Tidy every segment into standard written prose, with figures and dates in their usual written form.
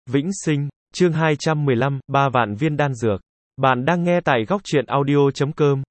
Vĩnh sinh, chương 215, 3 vạn viên đan dược. Bạn đang nghe tại góc truyện audio.com.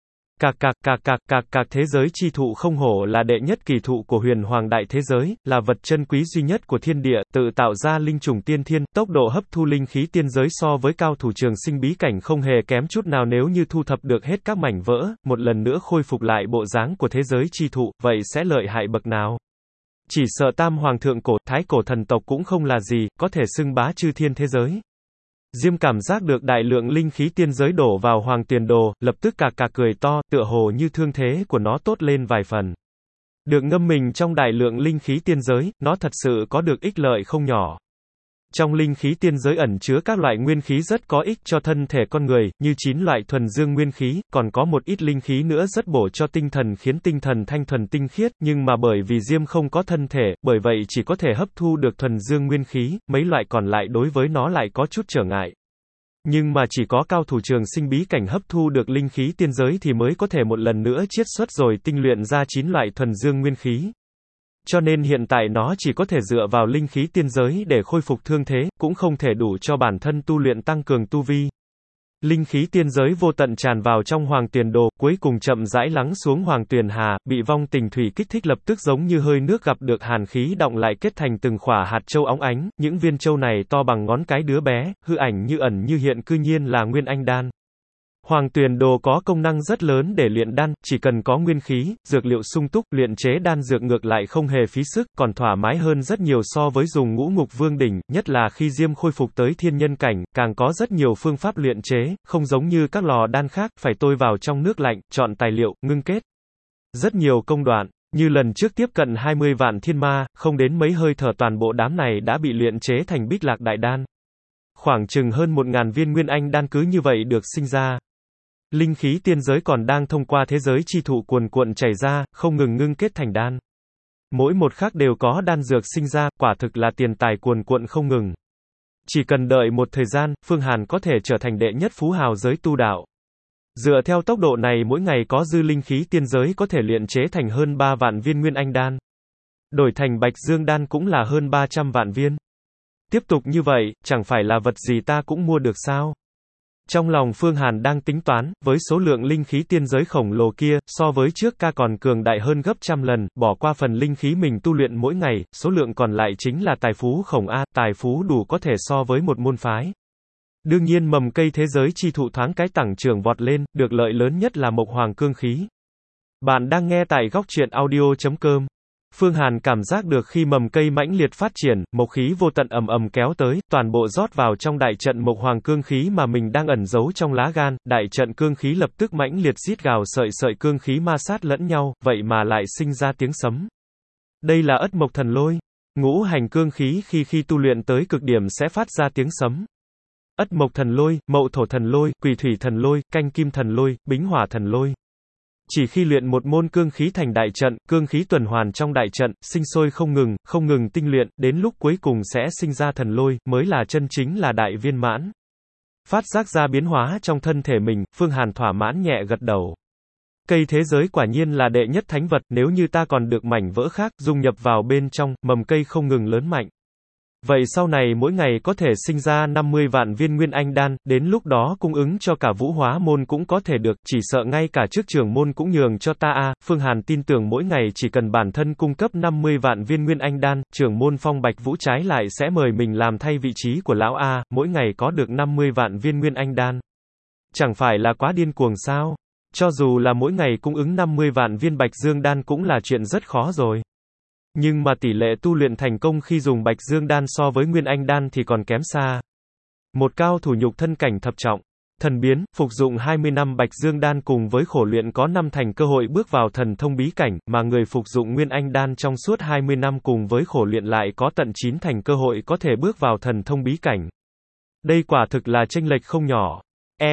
Thế giới chi thụ không hổ là đệ nhất kỳ thụ của huyền hoàng đại thế giới, là vật chân quý duy nhất của thiên địa, tự tạo ra linh trùng tiên thiên, tốc độ hấp thu linh khí tiên giới so với cao thủ trường sinh bí cảnh không hề kém chút nào. Nếu như thu thập được hết các mảnh vỡ, một lần nữa khôi phục lại bộ dáng của thế giới chi thụ, vậy sẽ lợi hại bậc nào? Chỉ sợ tam hoàng thượng cổ, thái cổ thần tộc cũng không là gì, có thể xưng bá chư thiên thế giới. Diêm cảm giác được đại lượng linh khí tiên giới đổ vào hoàng tuyền đồ, lập tức cười to, tựa hồ như thương thế của nó tốt lên vài phần. Được ngâm mình trong đại lượng linh khí tiên giới, nó thật sự có được ích lợi không nhỏ. Trong linh khí tiên giới ẩn chứa các loại nguyên khí rất có ích cho thân thể con người, như 9 loại thuần dương nguyên khí, còn có một ít linh khí nữa rất bổ cho tinh thần, khiến tinh thần thanh thuần tinh khiết, nhưng mà bởi vì Diêm không có thân thể, bởi vậy chỉ có thể hấp thu được thuần dương nguyên khí, mấy loại còn lại đối với nó lại có chút trở ngại. Nhưng mà chỉ có cao thủ trường sinh bí cảnh hấp thu được linh khí tiên giới thì mới có thể một lần nữa chiết xuất rồi tinh luyện ra 9 loại thuần dương nguyên khí. Cho nên hiện tại nó chỉ có thể dựa vào linh khí tiên giới để khôi phục thương thế, cũng không thể đủ cho bản thân tu luyện tăng cường tu vi. Linh khí tiên giới vô tận tràn vào trong hoàng tuyền đồ, cuối cùng chậm rãi lắng xuống hoàng tuyền hà, bị vong tình thủy kích thích lập tức giống như hơi nước gặp được hàn khí động lại kết thành từng khỏa hạt châu óng ánh, những viên châu này to bằng ngón cái đứa bé, hư ảnh như ẩn như hiện, cư nhiên là nguyên anh đan. Hoàng tuyền đồ có công năng rất lớn để luyện đan, chỉ cần có nguyên khí, dược liệu sung túc, luyện chế đan dược ngược lại không hề phí sức, còn thoải mái hơn rất nhiều so với dùng ngũ ngục vương đỉnh, nhất là khi Diêm khôi phục tới thiên nhân cảnh, càng có rất nhiều phương pháp luyện chế, không giống như các lò đan khác, phải tôi vào trong nước lạnh, chọn tài liệu, ngưng kết. Rất nhiều công đoạn, như lần trước tiếp cận 20 vạn thiên ma, không đến mấy hơi thở toàn bộ đám này đã bị luyện chế thành Bích Lạc Đại Đan. Khoảng chừng hơn 1000 viên nguyên anh đan cứ như vậy được sinh ra. Linh khí tiên giới còn đang thông qua thế giới chi thụ cuồn cuộn chảy ra, không ngừng ngưng kết thành đan. Mỗi một khắc đều có đan dược sinh ra, quả thực là tiền tài cuồn cuộn không ngừng. Chỉ cần đợi một thời gian, Phương Hàn có thể trở thành đệ nhất phú hào giới tu đạo. Dựa theo tốc độ này mỗi ngày có dư linh khí tiên giới có thể luyện chế thành hơn 3 vạn viên nguyên anh đan. Đổi thành Bạch Dương đan cũng là hơn 300 vạn viên. Tiếp tục như vậy, chẳng phải là vật gì ta cũng mua được sao? Trong lòng Phương Hàn đang tính toán, với số lượng linh khí tiên giới khổng lồ kia, so với trước còn cường đại hơn gấp trăm lần, bỏ qua phần linh khí mình tu luyện mỗi ngày, số lượng còn lại chính là tài phú khổng A, tài phú đủ có thể so với một môn phái. Đương nhiên mầm cây thế giới chi thụ thoáng cái tăng trưởng vọt lên, được lợi lớn nhất là mộc hoàng cương khí. Bạn đang nghe tại góc truyện audio.com. Phương Hàn cảm giác được khi mầm cây mãnh liệt phát triển, mộc khí vô tận ầm ầm kéo tới, toàn bộ rót vào trong đại trận mộc hoàng cương khí mà mình đang ẩn giấu trong lá gan, đại trận cương khí lập tức mãnh liệt rít gào, sợi sợi cương khí ma sát lẫn nhau, vậy mà lại sinh ra tiếng sấm. Đây là ất mộc thần lôi. Ngũ hành cương khí khi tu luyện tới cực điểm sẽ phát ra tiếng sấm. Ất mộc thần lôi, mậu thổ thần lôi, quỷ thủy thần lôi, canh kim thần lôi, bính hỏa thần lôi. Chỉ khi luyện một môn cương khí thành đại trận, cương khí tuần hoàn trong đại trận, sinh sôi không ngừng tinh luyện, đến lúc cuối cùng sẽ sinh ra thần lôi, mới là chân chính là đại viên mãn. Phát giác ra biến hóa trong thân thể mình, Phương Hàn thỏa mãn nhẹ gật đầu. Cây thế giới quả nhiên là đệ nhất thánh vật, nếu như ta còn được mảnh vỡ khác, dung nhập vào bên trong, mầm cây không ngừng lớn mạnh. Vậy sau này mỗi ngày có thể sinh ra 50 vạn viên nguyên anh đan, đến lúc đó cung ứng cho cả vũ hóa môn cũng có thể được, chỉ sợ ngay cả trước trưởng môn cũng nhường cho ta a. Phương Hàn tin tưởng mỗi ngày chỉ cần bản thân cung cấp 50 vạn viên nguyên anh đan, trưởng môn Phong Bạch Vũ trái lại sẽ mời mình làm thay vị trí của lão a, mỗi ngày có được 50 vạn viên nguyên anh đan. Chẳng phải là quá điên cuồng sao? Cho dù là mỗi ngày cung ứng 50 vạn viên Bạch Dương đan cũng là chuyện rất khó rồi. Nhưng mà tỷ lệ tu luyện thành công khi dùng Bạch Dương đan so với Nguyên Anh đan thì còn kém xa. Một cao thủ nhục thân cảnh thập trọng, thần biến, phục dụng 20 năm Bạch Dương đan cùng với khổ luyện có 5 thành cơ hội bước vào thần thông bí cảnh, mà người phục dụng Nguyên Anh đan trong suốt 20 năm cùng với khổ luyện lại có tận 9 thành cơ hội có thể bước vào thần thông bí cảnh. Đây quả thực là chênh lệch không nhỏ.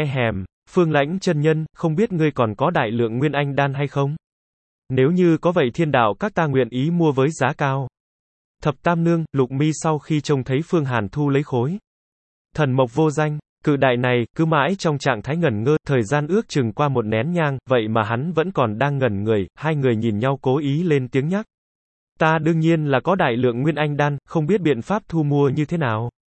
Phương Lãnh chân nhân, không biết ngươi còn có đại lượng Nguyên Anh đan hay không? Nếu như có vậy thiên đạo các ta nguyện ý mua với giá cao. Thập Tam Nương, Lục Mi sau khi trông thấy Phương Hàn thu lấy khối thần mộc vô danh, cự đại này, cứ mãi trong trạng thái ngẩn ngơ, thời gian ước chừng qua một nén nhang, vậy mà hắn vẫn còn đang ngẩn người, hai người nhìn nhau cố ý lên tiếng nhắc. Ta đương nhiên là có đại lượng nguyên anh đan, không biết biện pháp thu mua như thế nào.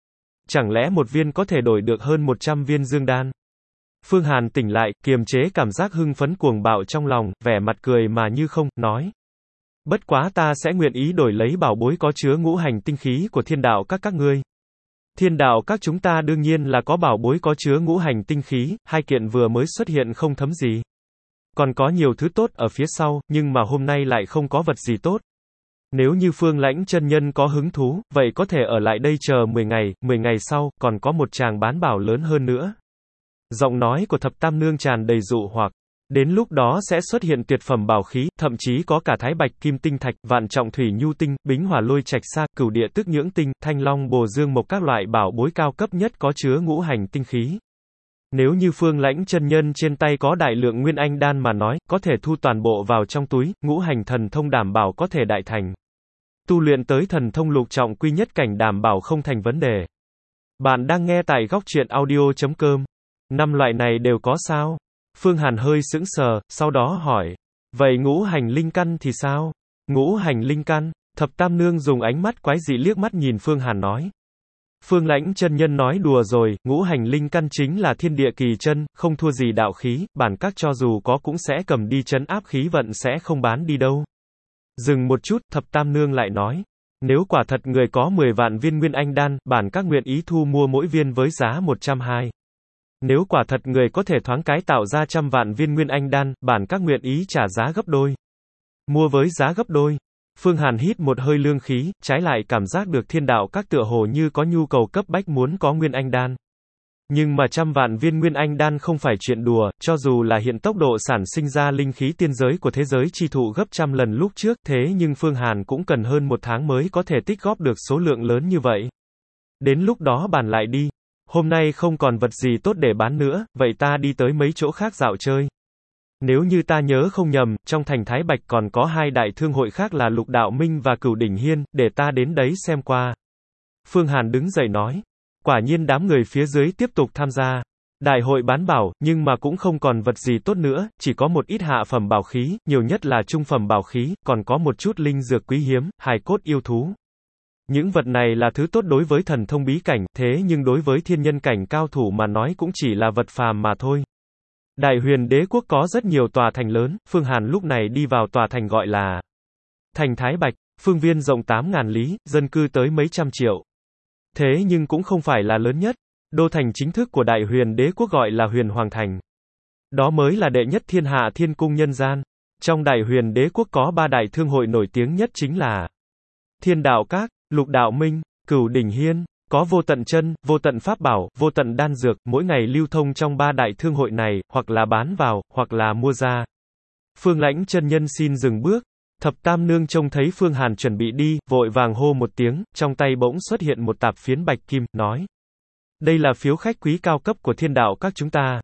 Chẳng lẽ một viên có thể đổi được hơn 100 viên dương đan? Phương Hàn tỉnh lại, kiềm chế cảm giác hưng phấn cuồng bạo trong lòng, vẻ mặt cười mà như không, nói. Bất quá ta sẽ nguyện ý đổi lấy bảo bối có chứa ngũ hành tinh khí của thiên đạo các ngươi. Thiên đạo các chúng ta đương nhiên là có bảo bối có chứa ngũ hành tinh khí, hai kiện vừa mới xuất hiện không thấm gì. Còn có nhiều thứ tốt ở phía sau, nhưng mà hôm nay lại không có vật gì tốt. Nếu như Phương Lãnh chân nhân có hứng thú, vậy có thể ở lại đây chờ 10 ngày sau, còn có một tràng bán bảo lớn hơn nữa. Giọng nói của Thập Tam Nương tràn đầy dụ hoặc. Đến lúc đó sẽ xuất hiện tuyệt phẩm bảo khí, thậm chí có cả thái bạch kim tinh thạch, vạn trọng thủy nhu tinh, bính hỏa lôi trạch sa, cửu địa tức nhưỡng tinh, thanh long bồ dương mộc các loại bảo bối cao cấp nhất có chứa ngũ hành tinh khí. Nếu như Phương Lãnh chân nhân trên tay có đại lượng nguyên anh đan mà nói, có thể thu toàn bộ vào trong túi, ngũ hành thần thông đảm bảo có thể đại thành. Tu luyện tới thần thông lục trọng quy nhất cảnh đảm bảo không thành vấn đề. Bạn đang nghe tại góc truyện audio.com. 5 loại này đều có sao? Phương Hàn hơi sững sờ, sau đó hỏi. Vậy ngũ hành linh căn thì sao? Ngũ hành linh căn? Thập Tam Nương dùng ánh mắt quái dị liếc mắt nhìn Phương Hàn nói. Phương Lãnh chân nhân nói đùa rồi, ngũ hành linh căn chính là thiên địa kỳ chân, không thua gì đạo khí, bản các cho dù có cũng sẽ cầm đi trấn áp khí vận sẽ không bán đi đâu. Dừng một chút, Thập Tam Nương lại nói. Nếu quả thật người có 10 vạn viên nguyên anh đan, bản các nguyện ý thu mua mỗi viên với giá 120. Nếu quả thật người có thể thoáng cái tạo ra 100 vạn viên nguyên anh đan, bản các nguyện ý trả giá gấp đôi. Mua với giá gấp đôi. Phương Hàn hít một hơi lương khí, trái lại cảm giác được thiên đạo các tựa hồ như có nhu cầu cấp bách muốn có nguyên anh đan. Nhưng mà 100 vạn viên nguyên anh đan không phải chuyện đùa, cho dù là hiện tốc độ sản sinh ra linh khí tiên giới của thế giới chi thụ gấp 100 lần lúc trước, thế nhưng Phương Hàn cũng cần hơn 1 tháng mới có thể tích góp được số lượng lớn như vậy. Đến lúc đó bàn lại đi. Hôm nay không còn vật gì tốt để bán nữa, vậy ta đi tới mấy chỗ khác dạo chơi. Nếu như ta nhớ không nhầm, trong thành Thái Bạch còn có 2 đại thương hội khác là Lục Đạo Minh và Cửu Đỉnh Hiên, để ta đến đấy xem qua. Phương Hàn đứng dậy nói. Quả nhiên đám người phía dưới tiếp tục tham gia. Đại hội bán bảo, nhưng mà cũng không còn vật gì tốt nữa, chỉ có một ít hạ phẩm bảo khí, nhiều nhất là trung phẩm bảo khí, còn có một chút linh dược quý hiếm, hài cốt yêu thú. Những vật này là thứ tốt đối với thần thông bí cảnh, thế nhưng đối với thiên nhân cảnh cao thủ mà nói cũng chỉ là vật phàm mà thôi. Đại Huyền Đế quốc có rất nhiều tòa thành lớn, Phương Hàn lúc này đi vào tòa thành gọi là thành Thái Bạch, phương viên rộng 8.000 lý, dân cư tới mấy trăm triệu. Thế nhưng cũng không phải là lớn nhất. Đô thành chính thức của Đại Huyền Đế quốc gọi là Huyền Hoàng Thành. Đó mới là đệ nhất thiên hạ thiên cung nhân gian. Trong Đại Huyền Đế quốc có 3 đại thương hội nổi tiếng nhất chính là Thiên Đạo Các, Lục Đạo Minh, Cửu Đỉnh Hiên. Có vô tận chân, vô tận pháp bảo, vô tận đan dược, mỗi ngày lưu thông trong 3 đại thương hội này, hoặc là bán vào, hoặc là mua ra. Phương Lãnh chân nhân xin dừng bước. Thập Tam Nương trông thấy Phương Hàn chuẩn bị đi, vội vàng hô một tiếng, trong tay bỗng xuất hiện một tạp phiến bạch kim, nói. Đây là phiếu khách quý cao cấp của thiên đạo các chúng ta.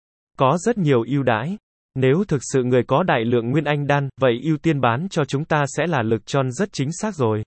Có rất nhiều ưu đãi. Nếu thực sự người có đại lượng nguyên anh đan, vậy ưu tiên bán cho chúng ta sẽ là lực tròn rất chính xác rồi.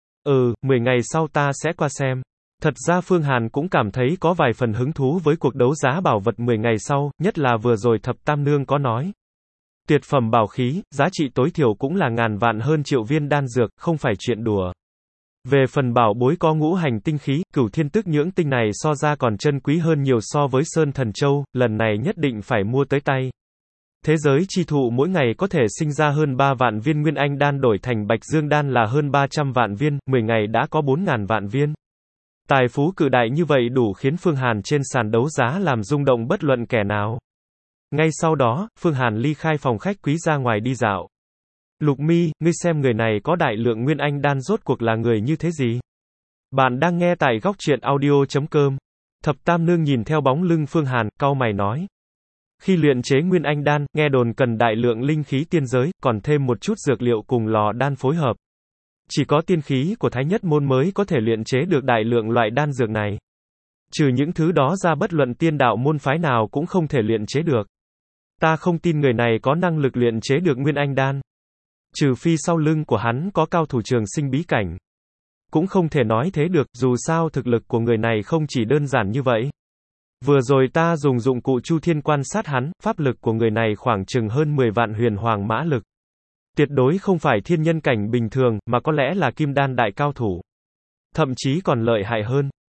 10 ngày sau ta sẽ qua xem. Thật ra Phương Hàn cũng cảm thấy có vài phần hứng thú với cuộc đấu giá bảo vật 10 ngày sau, nhất là vừa rồi Thập Tam Nương có nói. Tuyệt phẩm bảo khí, giá trị tối thiểu cũng là ngàn vạn hơn triệu viên đan dược, không phải chuyện đùa. Về phần bảo bối có ngũ hành tinh khí, Cửu Thiên Tức Nhưỡng Tinh này so ra còn chân quý hơn nhiều so với Sơn Thần Châu, lần này nhất định phải mua tới tay. Thế giới chi thụ mỗi ngày có thể sinh ra hơn 3 vạn viên nguyên anh đan đổi thành Bạch Dương đan là hơn 300 vạn viên, 10 ngày đã có 4.000 vạn viên. Tài phú cự đại như vậy đủ khiến Phương Hàn trên sàn đấu giá làm rung động bất luận kẻ nào. Ngay sau đó, Phương Hàn ly khai phòng khách quý ra ngoài đi dạo. Lục Mi, ngươi xem người này có đại lượng nguyên anh đan rốt cuộc là người như thế gì? Bạn đang nghe tại góc truyện audio.com. Thập Tam Nương nhìn theo bóng lưng Phương Hàn, cau mày nói. Khi luyện chế nguyên anh đan, nghe đồn cần đại lượng linh khí tiên giới, còn thêm một chút dược liệu cùng lò đan phối hợp. Chỉ có tiên khí của Thái Nhất môn mới có thể luyện chế được đại lượng loại đan dược này. Trừ những thứ đó ra bất luận tiên đạo môn phái nào cũng không thể luyện chế được. Ta không tin người này có năng lực luyện chế được nguyên anh đan. Trừ phi sau lưng của hắn có cao thủ trường sinh bí cảnh. Cũng không thể nói thế được, dù sao thực lực của người này không chỉ đơn giản như vậy. Vừa rồi ta dùng dụng cụ Chu Thiên quan sát hắn, pháp lực của người này khoảng chừng hơn 10 vạn huyền hoàng mã lực. Tuyệt đối không phải thiên nhân cảnh bình thường, mà có lẽ là kim đan đại cao thủ. Thậm chí còn lợi hại hơn.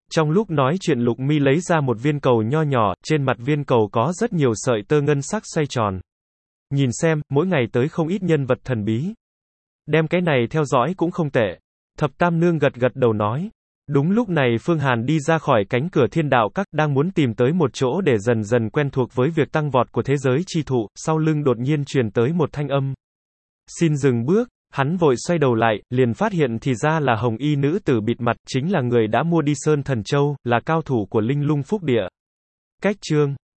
Trong lúc nói chuyện Lục Mi lấy ra một viên cầu nho nhỏ, trên mặt viên cầu có rất nhiều sợi tơ ngân sắc xoay tròn. Nhìn xem, mỗi ngày tới không ít nhân vật thần bí. Đem cái này theo dõi cũng không tệ. Thập Tam Nương gật gật đầu nói. Đúng lúc này Phương Hàn đi ra khỏi cánh cửa Thiên Đạo Các, đang muốn tìm tới một chỗ để dần dần quen thuộc với việc tăng vọt của thế giới chi thụ, sau lưng đột nhiên truyền tới một thanh âm. Xin dừng bước, hắn vội xoay đầu lại, liền phát hiện thì ra là hồng y nữ tử bịt mặt, chính là người đã mua đi Sơn Thần Châu, là cao thủ của Linh Lung Phúc Địa. Cách chương